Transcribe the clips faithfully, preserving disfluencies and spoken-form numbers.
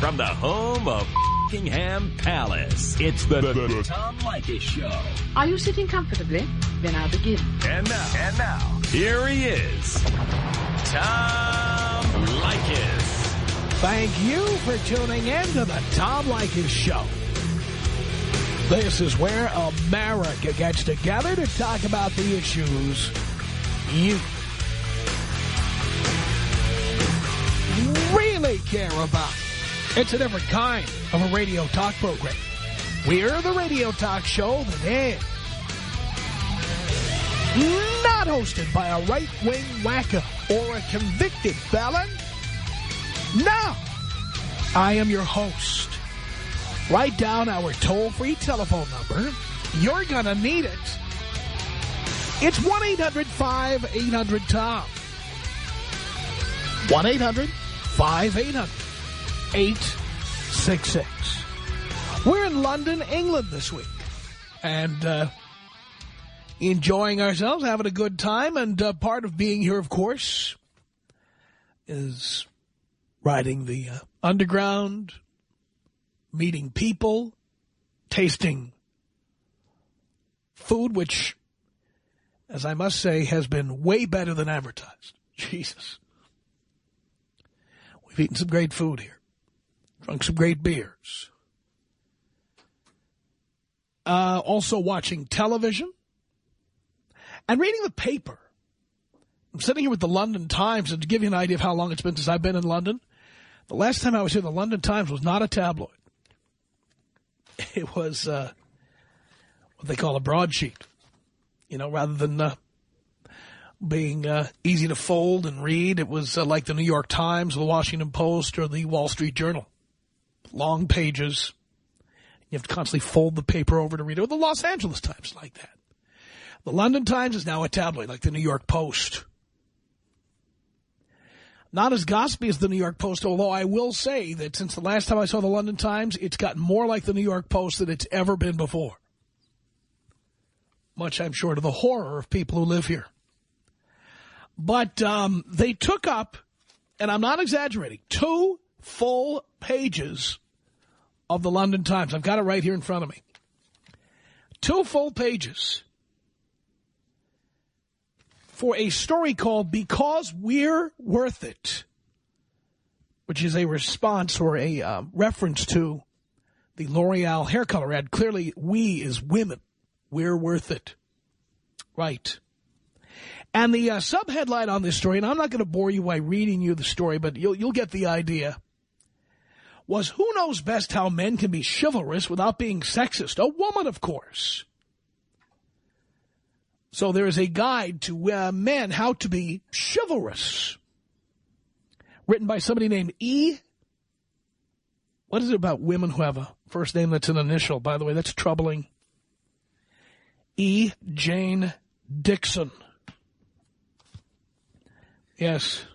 from the home of Buckingham Palace, it's the, the, the Tom Leykis Show. Are you sitting comfortably? Then I'll begin. And now, and now, here he is, Tom Leykis. Thank you for tuning in to the Tom Leykis Show. This is where America gets together to talk about the issues you really care about. It's a different kind of a radio talk program. We're the radio talk show that is not hosted by a right-wing wacko or a convicted felon. No, I am your host. Write down our toll-free telephone number. You're going to need it. It's one eight hundred five eight hundred Tom. one eight hundred five eight hundred eight six six. We're in London, England this week. And uh, enjoying ourselves, having a good time. And uh, part of being here, of course, is riding the uh, underground, meeting people, tasting food, which, as I must say, has been way better than advertised. Jesus. We've eaten some great food here. Drunk some great beers. Uh, also watching television and reading the paper. I'm sitting here with the London Times, and to give you an idea of how long it's been since I've been in London, the last time I was here, the London Times was not a tabloid. It was uh, what they call a broadsheet, you know, rather than uh, being uh, easy to fold and read. It was uh, like the New York Times, the Washington Post, or the Wall Street Journal. Long pages. You have to constantly fold the paper over to read it. Or the Los Angeles Times, like that. The London Times is now a tabloid, like the New York Post. Not as gossipy as the New York Post, although I will say that since the last time I saw the London Times, it's gotten more like the New York Post than it's ever been before. Much, I'm sure, to the horror of people who live here. But um, they took up, and I'm not exaggerating, two full pages of the London Times. I've got it right here in front of me. Two full pages for a story called Because We're Worth It, which is a response or a uh, reference to the L'Oreal hair color ad. Clearly, we as women, we're worth it. Right. And the uh, subheadline on this story, and I'm not going to bore you by reading you the story, but you'll, you'll get the idea, was who knows best how men can be chivalrous without being sexist? A woman, of course. So there is a guide to uh, men how to be chivalrous, written by somebody named E. What is it about women who have a first name that's an initial? By the way, that's troubling. E. Jane Dixon. Yes.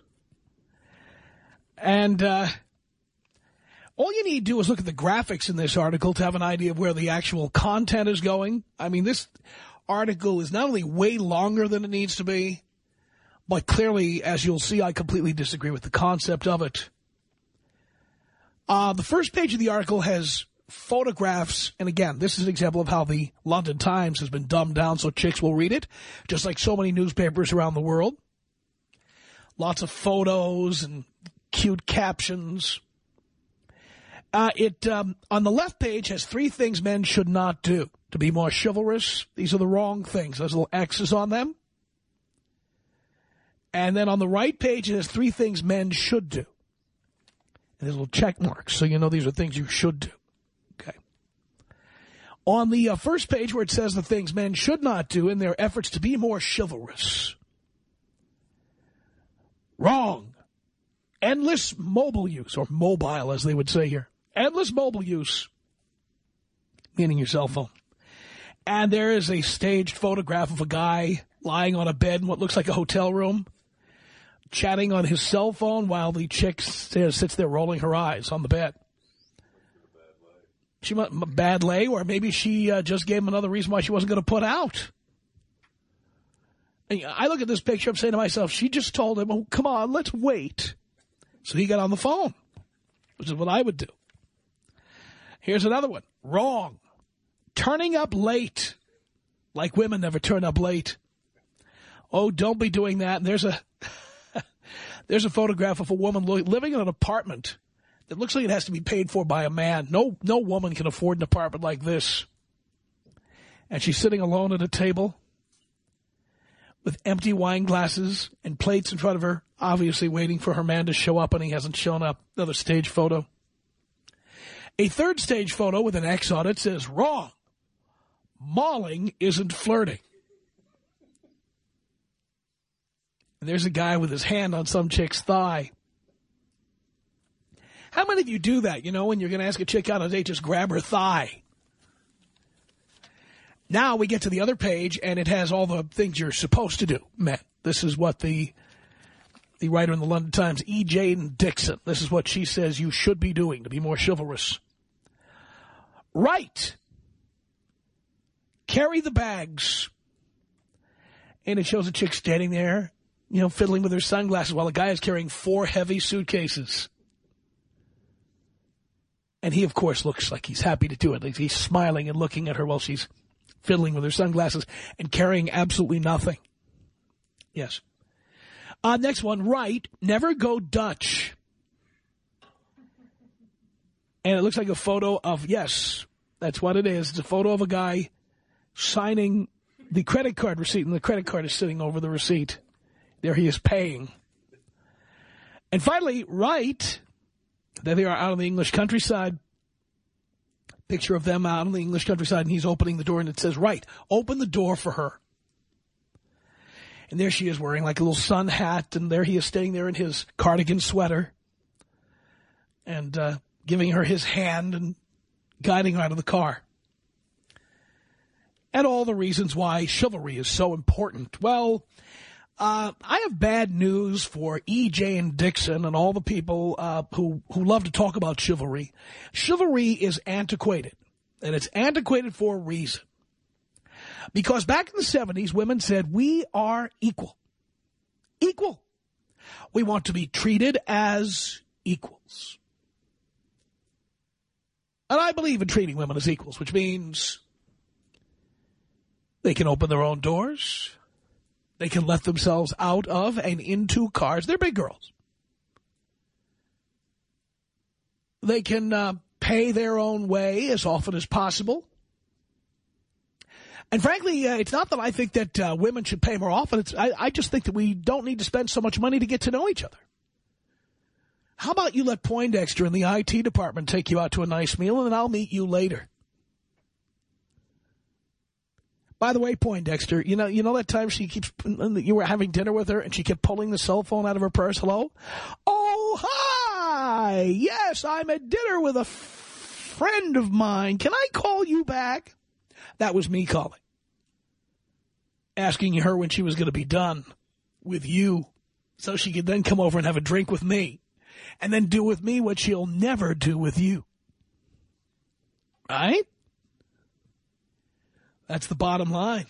And uh, all you need to do is look at the graphics in this article to have an idea of where the actual content is going. I mean, this article is not only way longer than it needs to be, but clearly, as you'll see, I completely disagree with the concept of it. Uh, the first page of the article has photographs, and again, this is an example of how the London Times has been dumbed down so chicks will read it, just like so many newspapers around the world. Lots of photos and cute captions. Uh, it um, on the left page has three things men should not do to be more chivalrous. These are the wrong things. There's little X's on them. And then on the right page, it has three things men should do. And there's little check marks, so you know these are things you should do. Okay. On the uh, first page where it says the things men should not do in their efforts to be more chivalrous. Wrong. Endless mobile use, or mobile as they would say here. Endless mobile use, meaning your cell phone. And there is a staged photograph of a guy lying on a bed in what looks like a hotel room, chatting on his cell phone while the chick sits there rolling her eyes on the bed. She might bad lay, or maybe she uh, just gave him another reason why she wasn't going to put out. And I look at this picture, I'm saying to myself, she just told him, oh, come on, let's wait. So he got on the phone, which is what I would do. Here's another one. Wrong. Turning up late. Like women never turn up late. Oh, don't be doing that. And there's a there's a photograph of a woman living in an apartment that looks like it has to be paid for by a man. No, no woman can afford an apartment like this. And she's sitting alone at a table with empty wine glasses and plates in front of her, obviously waiting for her man to show up, and he hasn't shown up. Another stage photo. A third stage photo with an X on it says, wrong. Mauling isn't flirting. And there's a guy with his hand on some chick's thigh. How many of you do that? You know, when you're going to ask a chick out on a date, just grab her thigh. Now we get to the other page, and it has all the things you're supposed to do, men. This is what the the writer in the London Times, E. Jane Dixon, this is what she says you should be doing to be more chivalrous. Right. Carry the bags. And it shows a chick standing there, you know, fiddling with her sunglasses while a guy is carrying four heavy suitcases. And he, of course, looks like he's happy to do it. He's smiling and looking at her while she's fiddling with her sunglasses and carrying absolutely nothing. Yes. Uh, next one, right. Never go Dutch. And it looks like a photo of, yes, that's what it is. It's a photo of a guy signing the credit card receipt, and the credit card is sitting over the receipt. There he is paying. And finally, right. There they are out in the English countryside. Picture of them out in the English countryside, and he's opening the door, and it says, right, open the door for her. And there she is wearing like a little sun hat, and there he is staying there in his cardigan sweater and uh, giving her his hand and guiding her out of the car. And all the reasons why chivalry is so important. Well, uh, I have bad news for E. Jane Dixon and all the people uh, who, who love to talk about chivalry. Chivalry is antiquated, and it's antiquated for a reason. Because back in the seventies, women said, we are equal. Equal. We want to be treated as equals. And I believe in treating women as equals, which means they can open their own doors. They can let themselves out of and into cars. They're big girls. They can uh, pay their own way as often as possible. And frankly, uh, it's not that I think that uh, women should pay more often. It's, I, I just think that we don't need to spend so much money to get to know each other. How about you let Poindexter in the I T department take you out to a nice meal, and then I'll meet you later. By the way, Poindexter, you know, you know that time she keeps, you were having dinner with her and she kept pulling the cell phone out of her purse? Hello? Oh, hi. Yes, I'm at dinner with a f friend of mine. Can I call you back? That was me calling. Asking her when she was going to be done with you so she could then come over and have a drink with me and then do with me what she'll never do with you. Right? That's the bottom line.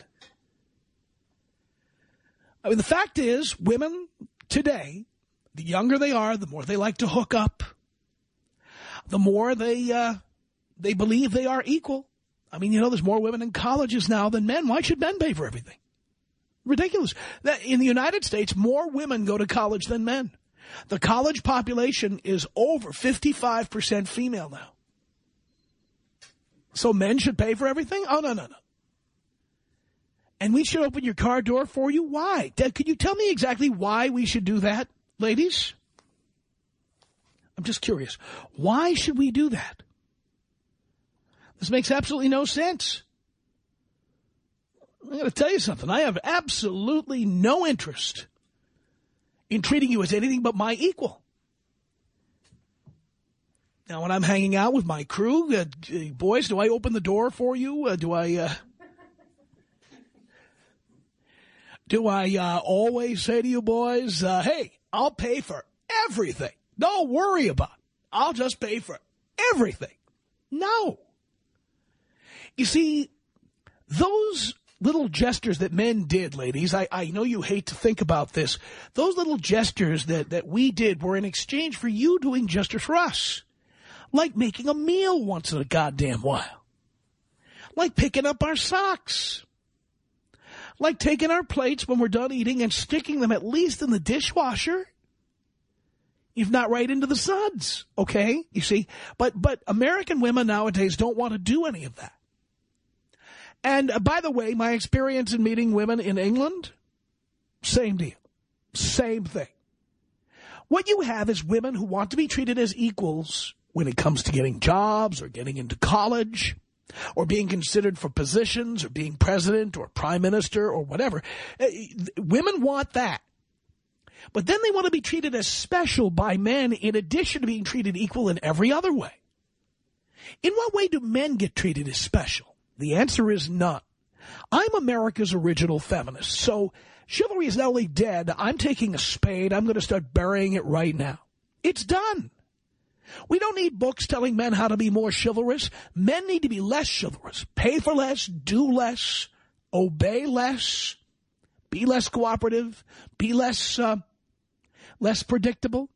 I mean, the fact is, women today, the younger they are, the more they like to hook up. The more they uh, they believe they are equal. I mean, you know, there's more women in colleges now than men. Why should men pay for everything? Ridiculous. That in the United States, more women go to college than men. The college population is over fifty-five percent female now. So men should pay for everything? Oh, no, no, no. And we should open your car door for you? Why? Dad, could you tell me exactly why we should do that, ladies? I'm just curious. Why should we do that? This makes absolutely no sense. I'm going to tell you something. I have absolutely no interest in treating you as anything but my equal. Now, when I'm hanging out with my crew, uh, boys, do I open the door for you? Uh, do I... Uh, Do I uh, always say to you boys, uh, hey, I'll pay for everything. Don't worry about it. I'll just pay for everything. No. You see, those little gestures that men did, ladies, I, I know you hate to think about this. Those little gestures that, that we did were in exchange for you doing gestures for us. Like making a meal once in a goddamn while. Like picking up our socks. Like taking our plates when we're done eating and sticking them at least in the dishwasher. If not right into the suds, okay? You see? But but American women nowadays don't want to do any of that. And uh, by the way, my experience in meeting women in England, same deal. Same thing. What you have is women who want to be treated as equals when it comes to getting jobs or getting into college or being considered for positions or being president or prime minister or whatever. Uh, women want that. But then they want to be treated as special by men in addition to being treated equal in every other way. In what way do men get treated as special? The answer is none. I'm America's original feminist, so chivalry is not only dead, I'm taking a spade, I'm going to start burying it right now. It's done. We don't need books telling men how to be more chivalrous. Men need to be less chivalrous. Pay for less, do less, obey less, be less cooperative, be less, uh, less predictable.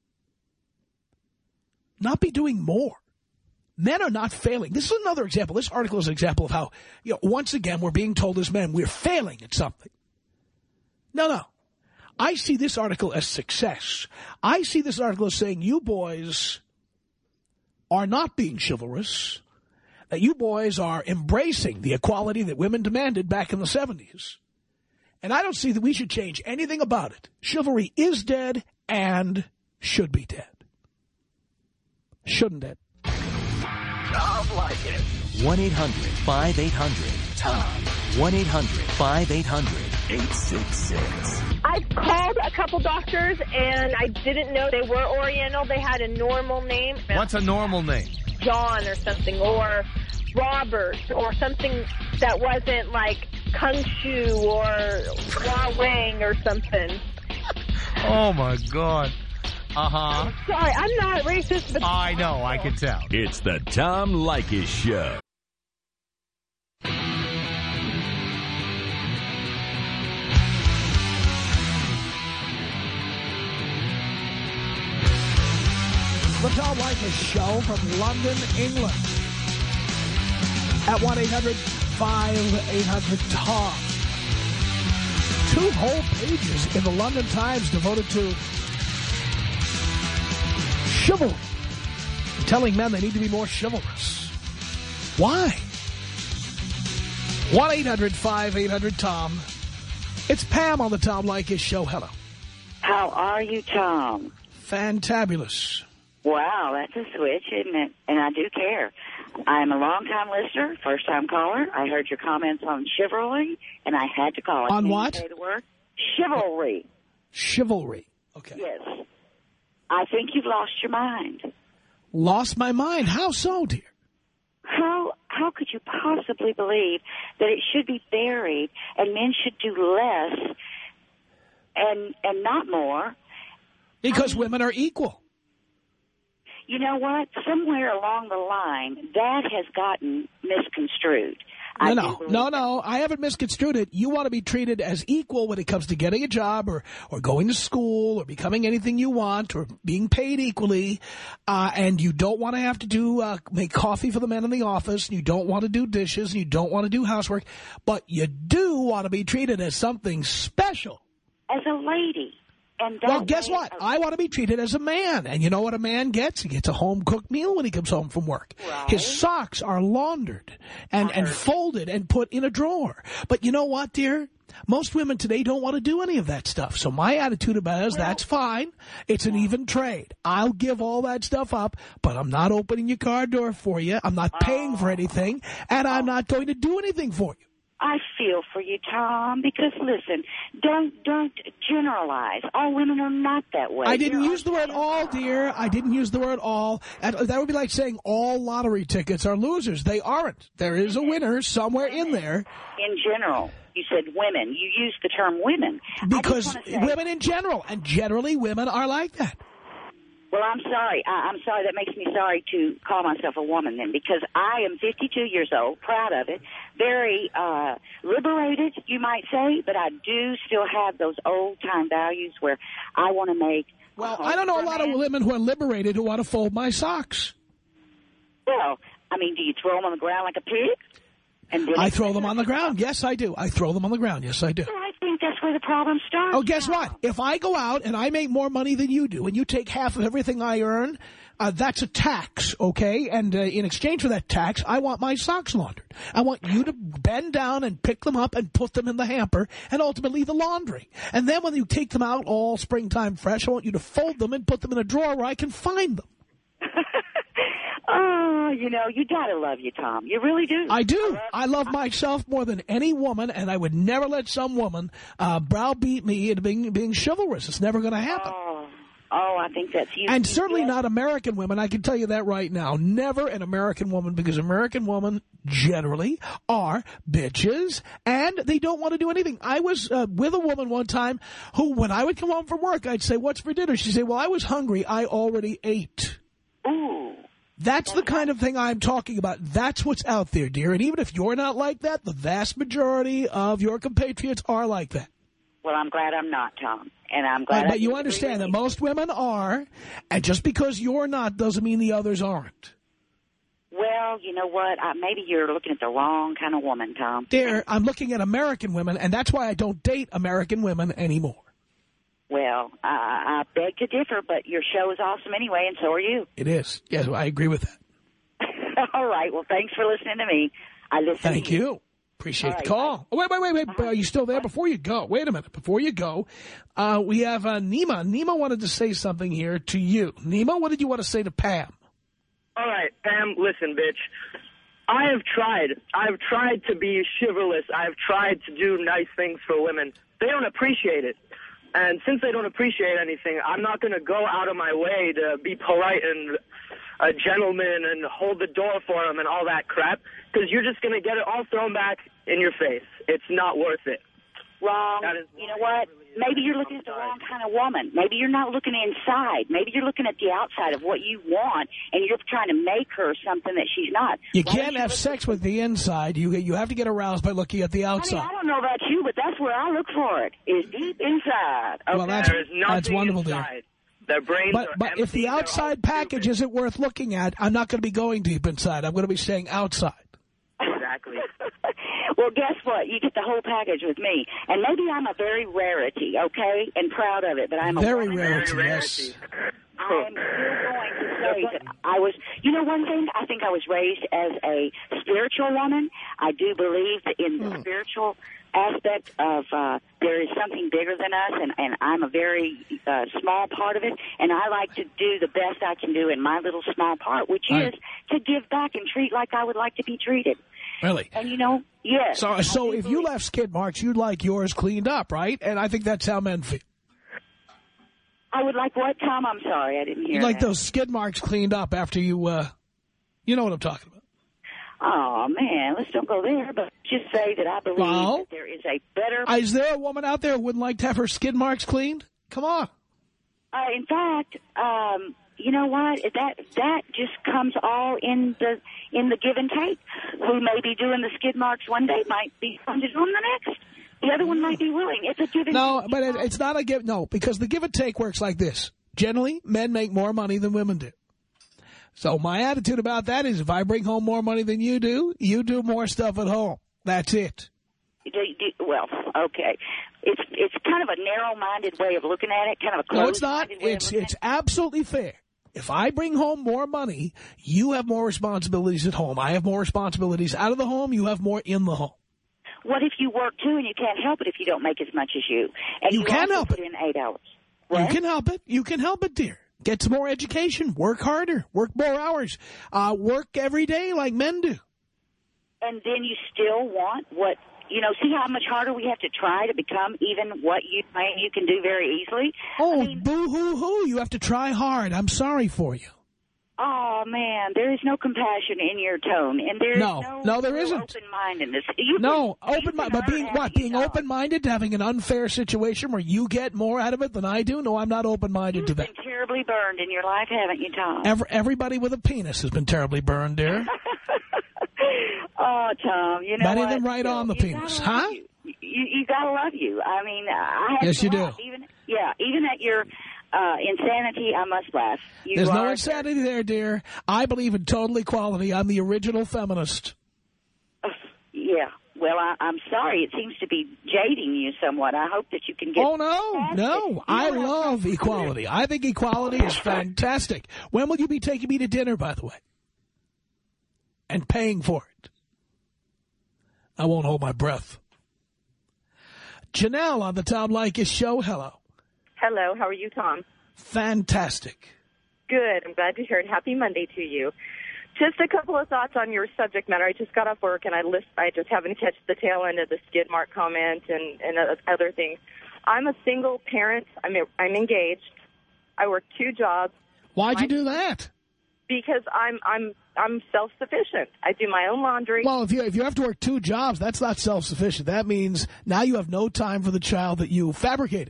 Not be doing more. Men are not failing. This is another example. This article is an example of how, you know, once again, we're being told as men we're failing at something. No, no. I see this article as success. I see this article as saying you boys are not being chivalrous, that you boys are embracing the equality that women demanded back in the seventies. And I don't see that we should change anything about it. Chivalry is dead and should be dead. Shouldn't it? Tom Leykis. one eight hundred five eight hundred Tom. one eight hundred five eight hundred eight six six. I've called a couple doctors, and I didn't know they were Oriental. They had a normal name. What's a normal name? John or something, or Robert, or something that wasn't like Kung Shu or Hua Wang or something. Oh, my God. Uh-huh. Sorry, I'm not racist, but... I know, I can tell. It's the Tom Leykis Show. The Tom Leykis Show from London, England. At one eight hundred five eight hundred Tom. Two whole pages in the London Times devoted to chivalry. Telling men they need to be more chivalrous. Why? one eight hundred five eight hundred Tom. It's Pam on the Tom Leykis Show. Hello. How are you, Tom? Fantabulous. Wow, that's a switch, isn't it? And I do care. I'm a long-time listener, first-time caller. I heard your comments on chivalry, and I had to call. On Can what? you say the word? Chivalry. Chivalry. Okay. Yes. I think you've lost your mind. Lost my mind? How so, dear? How how could you possibly believe that it should be buried and men should do less and and not more? Because um, women are equal. You know what? Somewhere along the line, that has gotten misconstrued. No, I no, no, no. I haven't misconstrued it. You want to be treated as equal when it comes to getting a job or, or going to school or becoming anything you want or being paid equally. Uh, and you don't want to have to do uh, make coffee for the men in the office. And you don't want to do dishes. And you don't want to do housework. But you do want to be treated as something special. As a lady. And well, guess what? Of I want to be treated as a man. And you know what a man gets? He gets a home-cooked meal when he comes home from work. Right. His socks are laundered and, and folded and put in a drawer. But you know what, dear? Most women today don't want to do any of that stuff. So my attitude about it is, well, that's fine. It's an even trade. I'll give all that stuff up, but I'm not opening your car door for you. I'm not paying oh. for anything, and I'm not going to do anything for you. I feel for you, Tom, because, listen, don't don't generalize. All women are not that way. I didn't You're use the word all, dear. I didn't use the word all. That would be like saying all lottery tickets are losers. They aren't. There is a winner somewhere in there. In general. You said women. You used the term women. Because say, women in general, and generally women are like that. Well, I'm sorry. I, I'm sorry. That makes me sorry to call myself a woman then, because I am fifty-two years old, proud of it, very uh, liberated, you might say, but I do still have those old-time values where I want to make... Well, I don't know a lot of women who are liberated who want to fold my socks. Well, I mean, do you throw them on the ground like a pig? And then I throw them on the ground. Yes, I do. I throw them on the ground. Yes, I do. Well, I think that's where the problem starts. Oh, guess what? If I go out and I make more money than you do and you take half of everything I earn, uh, that's a tax, okay? And uh, in exchange for that tax, I want my socks laundered. I want you to bend down and pick them up and put them in the hamper and ultimately the laundry. And then when you take them out all springtime fresh, I want you to fold them and put them in a drawer where I can find them. Oh, you know, you gotta love you, Tom. You really do. I do. I love, I love myself more than any woman, and I would never let some woman uh, browbeat me into being, being chivalrous. It's never going to happen. Oh, oh, I think that's you. And you certainly get. not American women. I can tell you that right now. Never an American woman, because American women generally are bitches, and they don't want to do anything. I was uh, with a woman one time who, when I would come home from work, I'd say, "What's for dinner?" She'd say, "Well, I was hungry. I already ate." Ooh. That's the kind of thing I'm talking about. That's what's out there, dear. And even if you're not like that, the vast majority of your compatriots are like that. Well, I'm glad I'm not, Tom. And I'm glad But I you understand that most women are, and just because you're not doesn't mean the others aren't. Well, you know what? Uh, maybe you're looking at the wrong kind of woman, Tom. Dear, I'm looking at American women, and that's why I don't date American women anymore. Well, I, I beg to differ, but your show is awesome anyway, and so are you. It is. Yes, I agree with that. All right. Well, thanks for listening to me. I listen Thank to you. you. Appreciate All the right, call. Oh, wait, wait, wait, wait. Uh-huh. Are you still there? Before you go, wait a minute. Before you go, uh, we have uh, Nima. Nima wanted to say something here to you. Nima, what did you want to say to Pam? All right, Pam, listen, bitch. I have tried. I've tried to be chivalrous. I've tried to do nice things for women. They don't appreciate it. And since they don't appreciate anything, I'm not going to go out of my way to be polite and a gentleman and hold the door for them and all that crap, because you're just going to get it all thrown back in your face. It's not worth it. Wrong. You know what? Maybe you're looking at the wrong kind of woman. Maybe you're not looking inside. Maybe you're looking at the outside of what you want, and you're trying to make her something that she's not. You Why can't don't you have look sex at- with the inside. You you have to get aroused by looking at the I mean, outside. I don't know about you, but that's where I look for it, is deep inside. Okay? Well, that's, There is nothing that's wonderful, dear. inside. Their brains But, are but empty. if the They're all outside package stupid. isn't worth looking at, I'm not going to be going deep inside. I'm going to be staying outside. Exactly. Well, guess what? You get the whole package with me. And maybe I'm a very rarity, okay, and proud of it, but I'm a Very woman. rarity, Very yes. rarity. I'm still going to say that I was, you know, one thing, I think I was raised as a spiritual woman. I do believe that in the Hmm. spiritual aspect of uh, there is something bigger than us, and, and I'm a very uh, small part of it, and I like to do the best I can do in my little small part, which All is right. to give back and treat like I would like to be treated. Really? And, you know, yes. So, I so do if you believe- left skid marks, you'd like yours cleaned up, right? And I think that's how men feel. I would like what, Tom? I'm sorry, I didn't hear You'd like that. those skid marks cleaned up after you, uh, you know what I'm talking about. Oh, man, let's don't go there, but just say that I believe Well, that there is a better... Is there a woman out there who wouldn't like to have her skid marks cleaned? Come on. Uh, in fact, um, you know what? That that just comes all in the in the give and take. Who may be doing the skid marks one day might be on the next. The other one might be willing. It's a give and No, take. but it, it's not a give. No, because the give and take works like this. Generally, men make more money than women do. So my attitude about that is if I bring home more money than you do, you do more stuff at home. That's it. Do, do, well, okay. It's it's kind of a narrow-minded way of looking at it, kind of a No, it's not. closed-minded way It's of looking it's at it. absolutely fair. If I bring home more money, you have more responsibilities at home. I have more responsibilities out of the home. You have more in the home. What if you work, too, and you can't help it if you don't make as much as you? And You you, can also help put it. in eight hours. You What? can help it. You can help it, dear. Get some more education. Work harder. Work more hours. Uh, work every day like men do. And then you still want what, you know, see how much harder we have to try to become even what you claim you can do very easily? Oh, I mean, boo-hoo-hoo. You have to try hard. I'm sorry for you. oh, man, there is no compassion in your tone. And there is No, no, no, there real isn't. open-mindedness. You No, can- you open can mind, but earn being half what? your Being job. open-minded to having an unfair situation where you get more out of it than I do? No, I'm not open-minded to You've that. been terribly burned in your life, haven't you, Tom? Every, everybody with a penis has been terribly burned, dear. Oh, Tom, you know Many of what? them right You- on the you penis, gotta love huh? You, you, you gotta love you. I mean, I have Yes, to you do. laugh. Even, yeah, even at your Uh, insanity, I must laugh. You There's no are- insanity there, dear. I believe in total equality. I'm the original feminist. Uh, yeah. Well, I, I'm sorry. It seems to be jading you somewhat. I hope that you can get... Oh, no, no. You I know, love equality. I think equality is fantastic. When will you be taking me to dinner, by the way? And paying for it? I won't hold my breath. Janelle on the Tom Leykis show. Hello. Hello. How are you, Tom? Fantastic. Good. I'm glad to hear it. Happy Monday to you. Just a couple of thoughts on your subject matter. I just got off work, and I list, I just happened to catch the tail end of the skid mark comment and, and other things. I'm a single parent. I'm, a, I'm engaged. I work two jobs. Why'd my, you do that? Because I'm I'm I'm self-sufficient. I do my own laundry. Well, if you if you have to work two jobs, that's not self-sufficient. That means now you have no time for the child that you fabricated.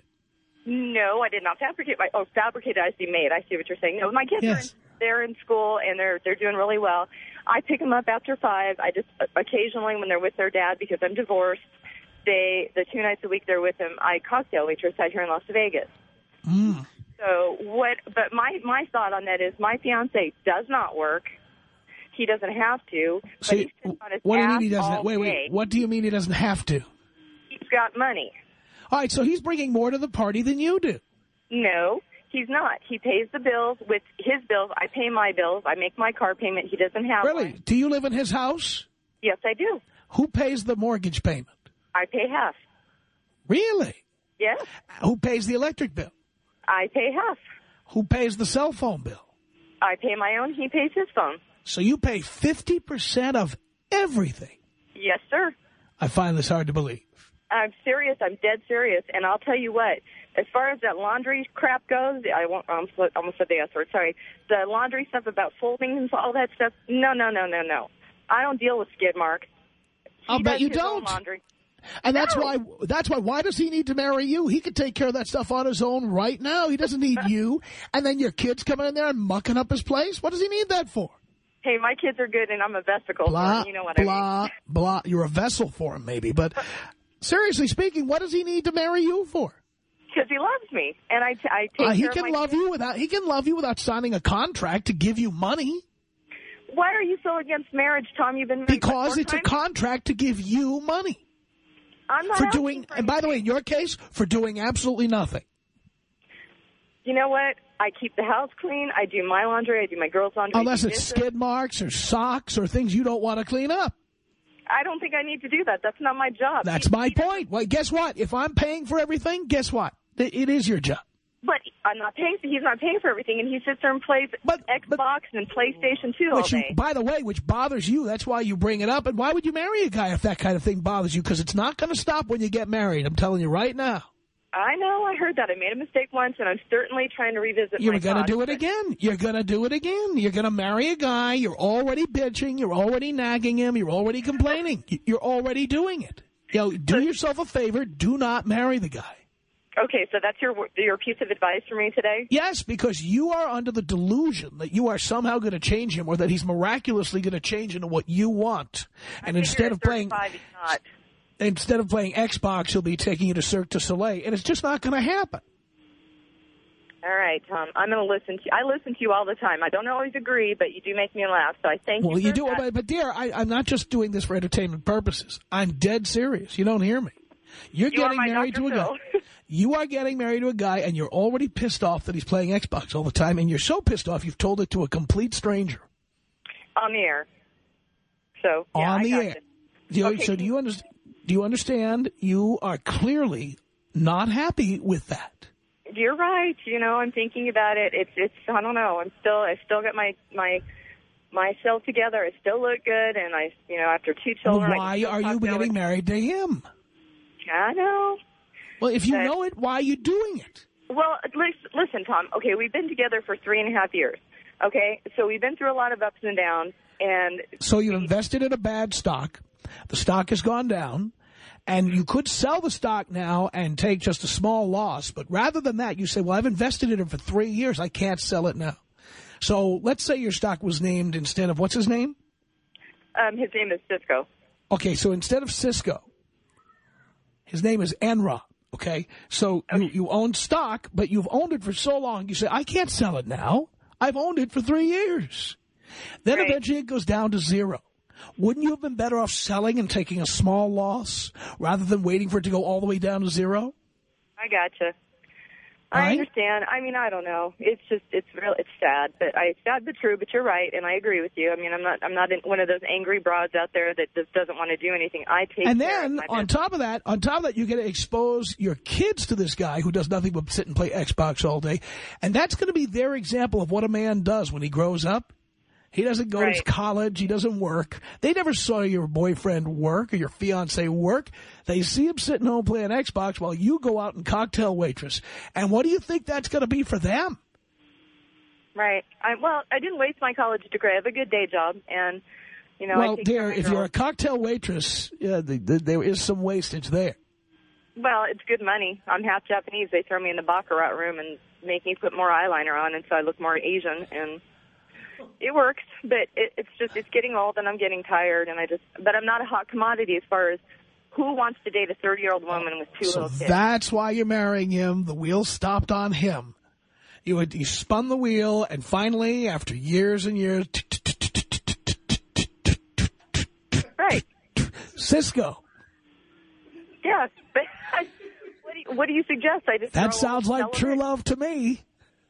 No, I did not fabricate. My, oh, fabricated, I see made. I see what you're saying. No, my kids Yes. are in, they're in school, and they're they're doing really well. I pick them up after five. I just occasionally, when they're with their dad, because I'm divorced, they the two nights a week they're with them. I cocktail waitress out here in Las Vegas. Mm. So what? But my my thought on that is my fiance does not work. He doesn't have to. But See, he sits on his what do you ass mean he doesn't? all Wait, day. wait. What do you mean he doesn't have to? He's got money. All right, so he's bringing more to the party than you do. No, he's not. He pays the bills with his bills. I pay my bills. I make my car payment. He doesn't have Really? one. Do you live in his house? Yes, I do. Who pays the mortgage payment? I pay half. Really? Yes, Who pays the electric bill? I pay half. Who pays the cell phone bill? I pay my own. He pays his phone. So you pay fifty percent of everything. Yes, sir. I find this hard to believe. I'm serious. I'm dead serious. And I'll tell you what, as far as that laundry crap goes, I won't, I almost, almost said the S word, sorry. The laundry stuff about folding and all that stuff, no, no, no, no, no. I don't deal with skid marks. He I'll bet does you his own don't. laundry. And that's No. why, that's why, why does he need to marry you? He could take care of that stuff on his own right now. He doesn't need you. And then your kids coming in there and mucking up his place? What does he need that for? Hey, my kids are good, and I'm a vesicle. Blah, for him, you know what blah, I mean. blah. You're a vessel for him, maybe. But seriously speaking, what does he need to marry you for? Because he loves me, and I, t I take Uh, he care can of my love kids. you without, he can love you without signing a contract to give you money. Why are you so against marriage, Tom? You've been married Because four it's a times? contract to give you money. I'm not For asking doing, for and by the way, in anything. your case, for doing absolutely nothing. You know what? I keep the house clean. I do my laundry. I do my girls' laundry. Unless I do it's dishes. skid marks or socks or things you don't want to clean up. I don't think I need to do that. That's not my job. That's He- my he doesn't- point. Well, guess what? If I'm paying for everything, guess what? It it is your job. But I'm not paying. He's not paying for everything, and he sits there and plays But- but- Xbox and PlayStation two all Which you, day. by the way, which bothers you. That's why you bring it up. And why would you marry a guy if that kind of thing bothers you? Because it's not going to stop when you get married. I'm telling you right now. I know. I heard that. I made a mistake once, and I'm certainly trying to revisit. You're my going to thoughts, do it but- again. You're going to do it again. You're going to marry a guy. You're already bitching. You're already nagging him. You're already complaining. You- You're already doing it. You know, do yourself a favor. Do not marry the guy. Okay, so that's your your piece of advice for me today. Yes, because you are under the delusion that you are somehow going to change him or that he's miraculously going to change into what you want. And I instead figure of at playing thirty-five, he's not. instead of playing Xbox, he'll be taking you to Cirque du Soleil. And it's just not going to happen. All right, Tom. I'm going to listen to you. I listen to you all the time. I don't always agree, but you do make me laugh, so I thank Well, you you for do. that. But, but dear, I, I'm not just doing this for entertainment purposes. I'm dead serious. You don't hear me. You're You are getting my married Doctor to a guy. Phil. You are getting married to a guy, and you're already pissed off that he's playing Xbox all the time. And you're so pissed off, you've told it to a complete stranger. On the air. So, yeah, on I the got air. you. Do you, Okay, so do you, under, do you understand? You are clearly not happy with that. You're right. You know, I'm thinking about it. It's, it's. I don't know. I'm still. I still got my my myself together. I still look good, and I, you know, after two Well, children. I why can still are you talk to getting him. married to him? I know. Well, if you But- know it, why are you doing it? Well, listen, listen, Tom. Okay, we've been together for three and a half years. Okay, so we've been through a lot of ups and downs, and So you invested in a bad stock. The stock has gone down. And you could sell the stock now and take just a small loss. But rather than that, you say, well, I've invested in it for three years. I can't sell it now. So let's say your stock was named instead of, what's his name? um, his name is Cisco. Okay, so instead of Cisco, his name is Enron. okay? So okay. You, you own stock, but you've owned it for so long, you say, I can't sell it now. I've owned it for three years. Then right. eventually it goes down to zero. Wouldn't you have been better off selling and taking a small loss rather than waiting for it to go all the way down to zero? I gotcha. I right? understand. I mean, I don't know. It's just, it's real. It's sad, but I sad but true. But you're right, and I agree with you. I mean, I'm not, I'm not in one of those angry broads out there that just doesn't want to do anything. I take. And care then of my on business. top of that, on top of that, you get to expose your kids to this guy who does nothing but sit and play Xbox all day, and that's going to be their example of what a man does when he grows up. He doesn't go right. to college. He doesn't work. They never saw your boyfriend work or your fiancé work. They see him sitting home playing Xbox while you go out and cocktail waitress. And what do you think that's going to be for them? Right. I, well, I didn't waste my college degree. I have a good day job, and you know. Well, I take dear, if girls. You're a cocktail waitress, yeah, the, the, there is some wastage there. Well, it's good money. I'm half Japanese. They throw me in the baccarat room and make me put more eyeliner on, and so I look more Asian, and it works. But it, it's just it's getting old, and I'm getting tired, and I just. But I'm not a hot commodity as far as who wants to date a thirty-year-old woman with two so little kids. That's why you're marrying him. The wheel stopped on him. You had, you spun the wheel, and finally, after years and years, right, Cisco. Yeah, but what do you, what do you suggest? I just that sounds like true love to me.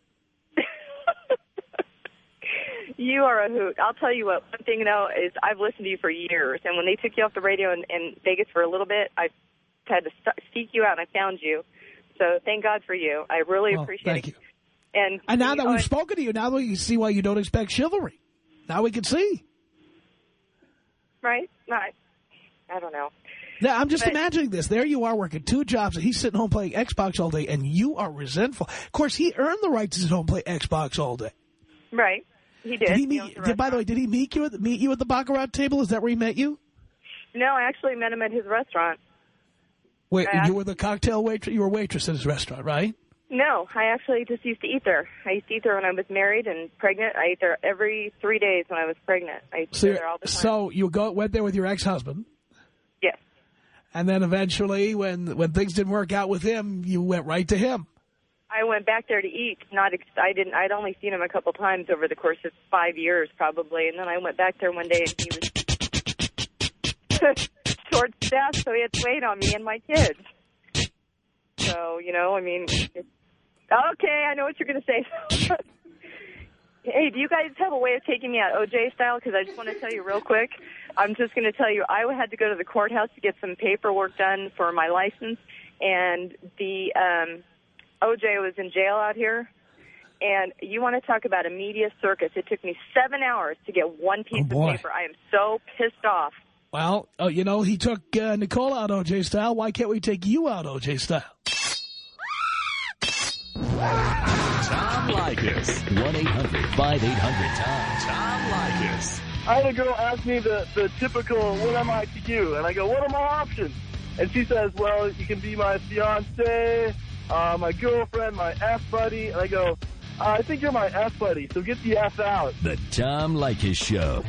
You are a hoot. I'll tell you what, one thing, though, is I've listened to you for years, and when they took you off the radio in, in Vegas for a little bit, I had to st seek you out, and I found you. So thank God for you. I really well, appreciate thank it. You. And, and now that know, we've spoken to you, now we can see why you don't expect chivalry. Now we can see. Right? I, I don't know. Now, I'm just but, imagining this. There you are working two jobs, and he's sitting home playing Xbox all day, and you are resentful. Of course, he earned the right to sit home and play Xbox all day. Right. He did. Did he meet, he did, by the way, did he meet you, at, meet you at the Baccarat table? Is that where he met you? No, I actually met him at his restaurant. Wait, I you were the cocktail waitress? You were a waitress at his restaurant, right? No, I actually just used to eat there. I used to eat there when I was married and pregnant. I ate there every three days when I was pregnant. I ate so there all the time. So you go, went there with your ex-husband? Yes. And then eventually, when when things didn't work out with him, you went right to him. I went back there to eat. Not, ex I didn't. I'd only seen him a couple times over the course of five years, probably. And then I went back there one day, and he was short-staffed, so he had to wait on me and my kids. So you know, I mean, it's, okay, I know what you're going to say. Hey, do you guys have a way of taking me out O J style? Because I just want to tell you real quick. I'm just going to tell you, I had to go to the courthouse to get some paperwork done for my license, and the um, O J was in jail out here. And you want to talk about a media circus. It took me seven hours to get one piece oh, of paper. I am so pissed off. Well, uh, you know, he took uh, Nicole out O J style. Why can't we take you out O J style? Tom Leykis. one eight hundred five eight hundred Tom. Tom Leykis. I had a girl ask me the, the typical, what am I to you? And I go, what are my options? And she says, well, you can be my fiance, uh, my girlfriend, my F buddy. And I go, uh, I think you're my F buddy, so get the F out. The Tom Leykis Show.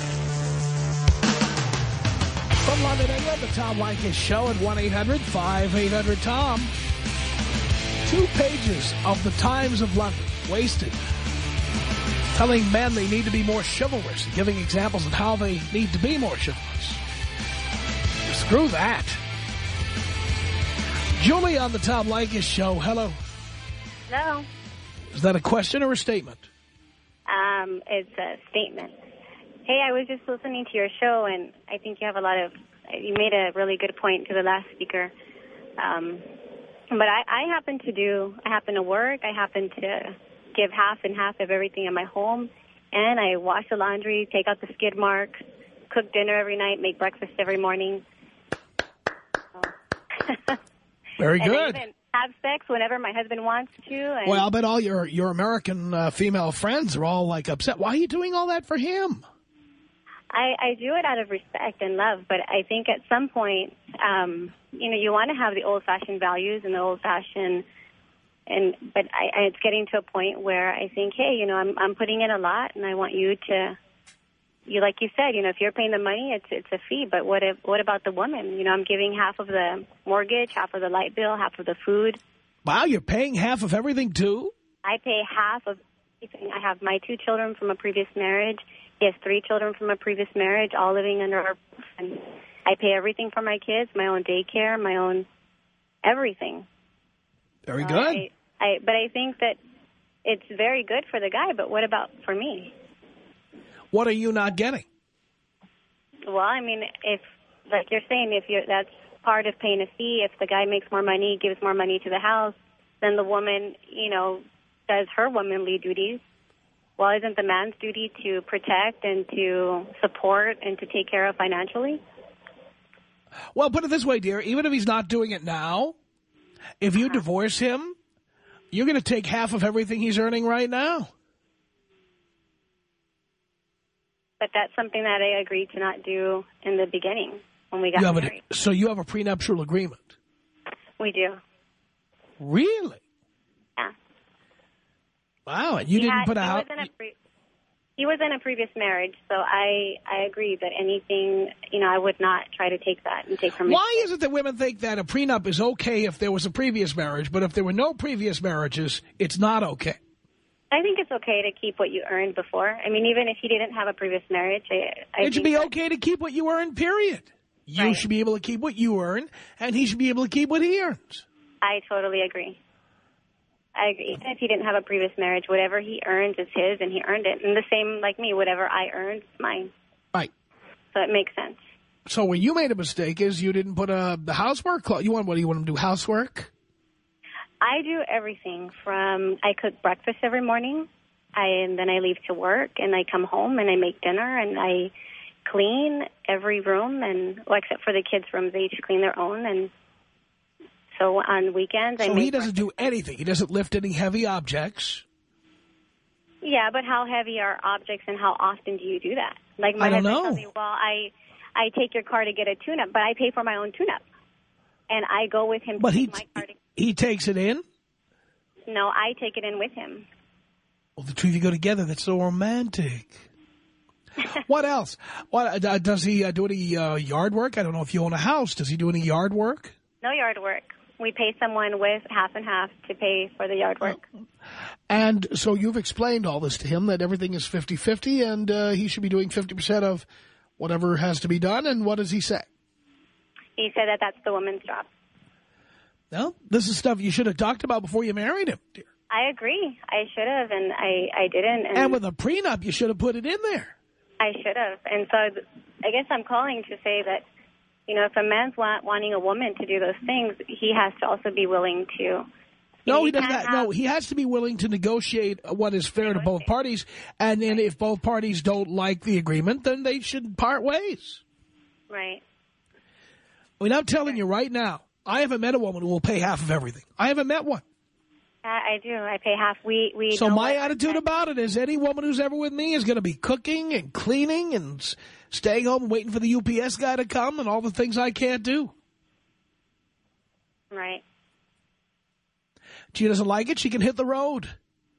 From London, England, the Tom Leykis Show at one eight hundred five eight hundred Tom. Two pages of the Times of London wasted telling men they need to be more chivalrous and giving examples of how they need to be more chivalrous. Screw that. Julie on the Tom Leykis Show. Hello. Hello. Is that a question or a statement? Um, it's a statement. Hey, I was just listening to your show, and I think you have a lot of, you made a really good point to the last speaker. Um, but I, I happen to do, I happen to work, I happen to give half and half of everything in my home, and I wash the laundry, take out the skid marks, cook dinner every night, make breakfast every morning. So. Very and good. I even have sex whenever my husband wants to. And well, I bet all your, your American uh, female friends are all, like, upset. Why are you doing all that for him? I, I do it out of respect and love, but I think at some point, um, you know, you want to have the old-fashioned values and the old-fashioned, and but I, I, it's getting to a point where I think, hey, you know, I'm, I'm putting in a lot, and I want you to you like you said, you know, if you're paying the money, it's it's a fee. But what if, what about the woman? You know, I'm giving half of the mortgage, half of the light bill, half of the food. Wow, you're paying half of everything, too? I pay half of everything. I have my two children from a previous marriage. He has three children from a previous marriage, all living under our roof. And I pay everything for my kids, my own daycare, my own everything. Very Uh, good. I, I, but I think that it's very good for the guy, but what about for me? What are you not getting? Well, I mean, if, like you're saying, if you're, that's part of paying a fee, if the guy makes more money, gives more money to the house, then the woman, you know, does her womanly duties. Well, isn't the man's duty to protect and to support and to take care of financially? Well, put it this way, dear. Even if he's not doing it now, if you uh-huh. divorce him, you're going to take half of everything he's earning right now. But that's something that I agreed to not do in the beginning when we got you married. A, so you have a prenuptial agreement? We do. Really? Yeah. Wow, and you he didn't had, put he out... Was in a pre he was in a previous marriage, so I, I agreed that anything, you know, I would not try to take that and take from Why is it that women think that a prenup is okay if there was a previous marriage, but if there were no previous marriages, it's not okay? I think it's okay to keep what you earned before. I mean, even if you didn't have a previous marriage, I, I it should be okay to keep what you earn, period. You right. should be able to keep what you earn, and he should be able to keep what he earns. I totally agree. I agree. Even if he didn't have a previous marriage, whatever he earns is his, and he earned it. And the same like me, whatever I earned is mine. Right. So it makes sense. So where you made a mistake is you didn't put a, the housework clause. You want, what, do you want him to do, housework? I do everything from, I cook breakfast every morning, I, and then I leave to work, and I come home, and I make dinner, and I clean every room, and well, except for the kids' rooms, they each clean their own, and so on weekends, so I make he doesn't do anything. He doesn't lift any heavy objects. Yeah, but how heavy are objects, and how often do you do that? Like my I don't husband know. tells me, well, I, I take your car to get a tune-up, but I pay for my own tune-up, and I go with him but to he, take my car to... he takes it in? No, I take it in with him. Well, the two of you go together. That's so romantic. What else? What uh, does he uh, do any uh, yard work? I don't know if you own a house. Does he do any yard work? No yard work. We pay someone with half and half to pay for the yard work. And so you've explained all this to him, that everything is fifty fifty, and uh, he should be doing fifty percent of whatever has to be done. And what does he say? He said that that's the woman's job. No, this is stuff you should have talked about before you married him, dear. I agree. I should have, and I, I didn't. And, and with a prenup, you should have put it in there. I should have. And so I guess I'm calling to say that, you know, if a man's want, wanting a woman to do those things, he has to also be willing to. No, he doesn't. Have, no, he has to be willing to negotiate what is fair to both parties. And then if both parties don't like the agreement, then they should part ways. Right. I mean, I'm telling you right now, I haven't met a woman who will pay half of everything. I haven't met one. I do. I pay half. We we. So my attitude about it is any woman who's ever with me is going to be cooking and cleaning and staying home and waiting for the U P S guy to come and all the things I can't do. Right. She doesn't like it, she can hit the road.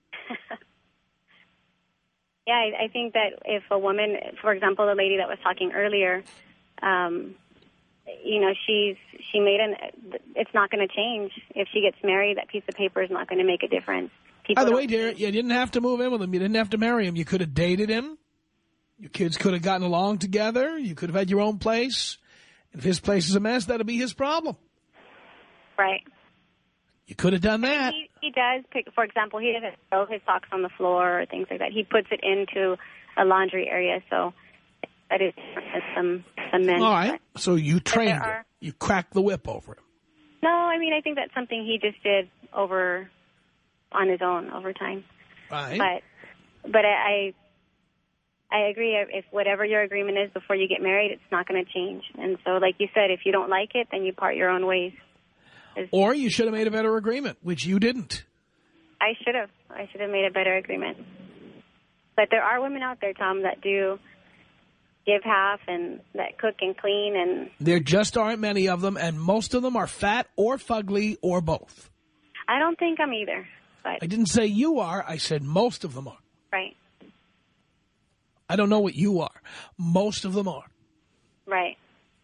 Yeah, I, I think that if a woman, for example, the lady that was talking earlier, um, you know, she's she made an. It's not going to change if she gets married. That piece of paper is not going to make a difference. People By the way, dear, you didn't have to move in with him. You didn't have to marry him. You could have dated him. Your kids could have gotten along together. You could have had your own place. If his place is a mess, that'd be his problem. Right. You could have done that. He, he does pick, for example, he doesn't throw his socks on the floor or things like that. He puts it into a laundry area, so that is some some men. All right. So you trained him. Are, you cracked the whip over him. No, I mean, I think that's something he just did over on his own over time. Right. But but I I agree. If whatever your agreement is before you get married, it's not going to change. And so, like you said, if you don't like it, then you part your own ways. Or you should have made a better agreement, which you didn't. I should have. I should have made a better agreement. But there are women out there, Tom, that do give half and that cook and clean. And there just aren't many of them, and most of them are fat or fugly or both. I don't think I'm either. But I didn't say you are. I said most of them are. Right. I don't know what you are. Most of them are. Right.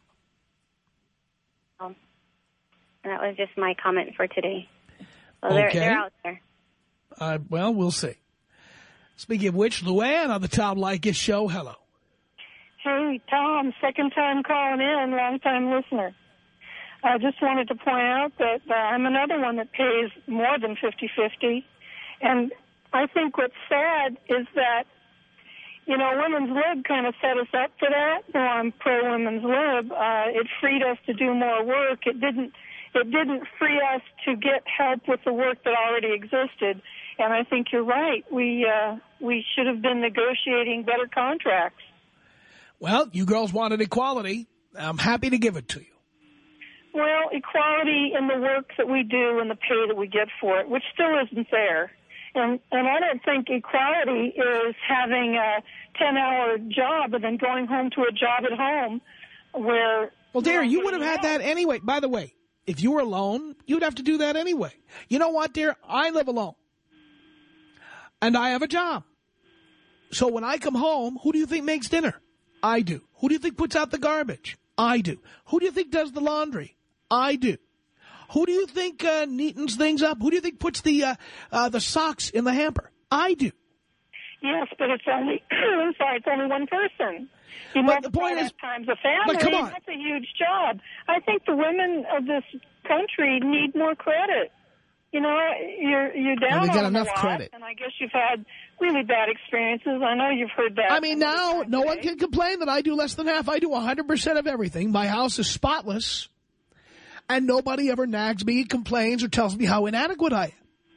Um, and that was just my comment for today. So they're, okay. they're out there. Uh, well, we'll see. Speaking of which, Luann on the Tom Leykis show. Hello. Hey, Tom, second time calling in, long time listener. I just wanted to point out that uh, I'm another one that pays more than fifty fifty. And I think what's sad is that, you know, Women's Lib kind of set us up for that. So I'm pro-Women's Lib. Uh, it freed us to do more work. It didn't It didn't free us to get help with the work that already existed. And I think you're right. We uh, we should have been negotiating better contracts. Well, you girls wanted equality. I'm happy to give it to you. Well, equality in the work that we do and the pay that we get for it, which still isn't there. And and I don't think equality is having a ten-hour job and then going home to a job at home where... Well, dear, you would have had that anyway. By the way, if you were alone, you'd have to do that anyway. You know what, dear? I live alone. And I have a job. So when I come home, who do you think makes dinner? I do. Who do you think puts out the garbage? I do. Who do you think does the laundry? I do. Who do you think uh, neatens things up? Who do you think puts the uh, uh, the socks in the hamper? I do. Yes, but it's only, I'm sorry, it's only one person. You but the point is, times a family, but come on. That's a huge job. I think the women of this country need more credit. You know, you're you're down well, they get on enough a lot, credit. And I guess you've had really bad experiences. I know you've heard that. I mean, now no one can complain that I do less than half. I do one hundred percent of everything. My house is spotless. And nobody ever nags me, complains, or tells me how inadequate I am.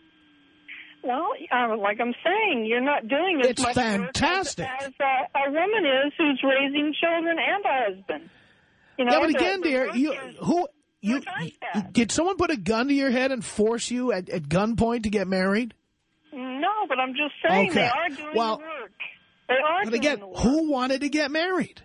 Well, uh, like I'm saying, you're not doing as it's much fantastic. work as, as uh, a woman is who's raising children and a husband. You know, yeah, but the, again, the dear, you who you, you did someone put a gun to your head and force you at, at gunpoint to get married? No, but I'm just saying okay. they are doing well, the work. They are but doing again, the work. Who wanted to get married?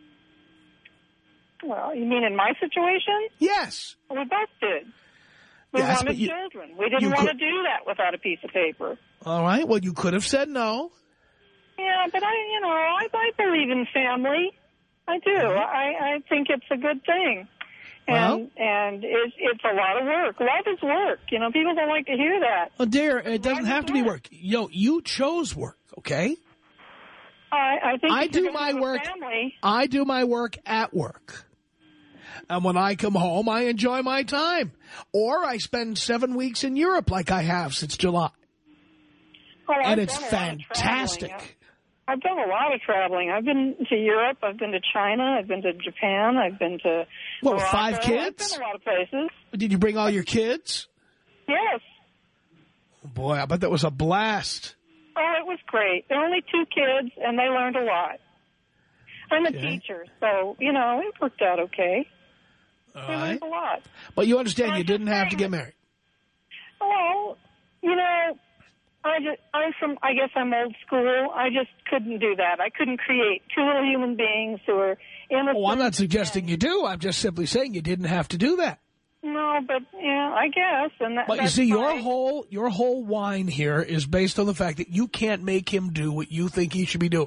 Well, you mean in my situation? Yes. We both did. We yes, wanted you, children. We didn't want to do that without a piece of paper. All right. Well, you could have said no. Yeah, but I, you know, I, I believe in family. I do. Mm-hmm. I, I think it's a good thing. And well, and it's it's a lot of work. Love is work. You know, people don't like to hear that. Well, dear, it doesn't have to be work. You know, you chose work, okay? I, I think I do my work. Family. I do my work at work. And when I come home, I enjoy my time. Or I spend seven weeks in Europe like I have since July. Well, and I've it's fantastic. I've done a lot of traveling. I've been to Europe. I've been to China. I've been to Japan. I've been to What, Morocco. five kids? I've been a lot of places. Did you bring all your kids? Yes. Oh boy, I bet that was a blast. Oh, it was great. There were only two kids, and they learned a lot. I'm a okay. teacher, so, you know, it worked out okay. All they right. learned a lot. But you understand but you didn't have to get married. Well, you know, I just, I'm from, I guess I'm old school. I just couldn't do that. I couldn't create two little human beings who are innocent. Oh, I'm not suggesting you do. I'm just simply saying you didn't have to do that. No, but, yeah, I guess. And that, but you see, fine. your whole your whole whine here is based on the fact that you can't make him do what you think he should be doing.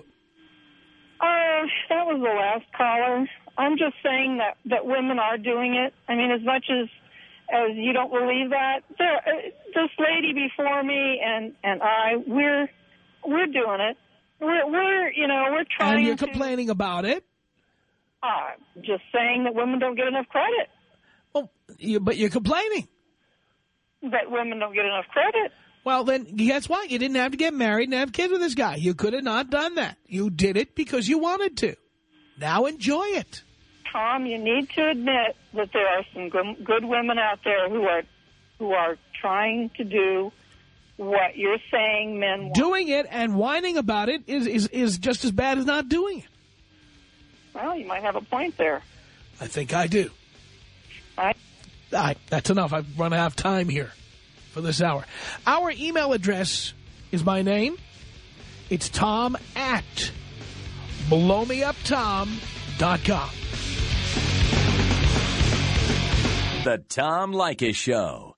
Uh, that was the last caller. I'm just saying that, that women are doing it. I mean, as much as as you don't believe that, there, uh, this lady before me and, and I, we're we're doing it. We're, we're you know, we're trying And you're to, complaining about it? Uh, just saying that women don't get enough credit. Well, you, but you're complaining. That women don't get enough credit. Well, then, guess what? You didn't have to get married and have kids with this guy. You could have not done that. You did it because you wanted to. Now enjoy it. Tom, you need to admit that there are some good, good women out there who are who are trying to do what you're saying men want. Doing it and whining about it is, is, is just as bad as not doing it. Well, you might have a point there. I think I do. I... All right, that's enough. I've run out of time here for this hour. Our email address is my name. It's Tom at blow me up tom dot com. The Tom Leykis Show.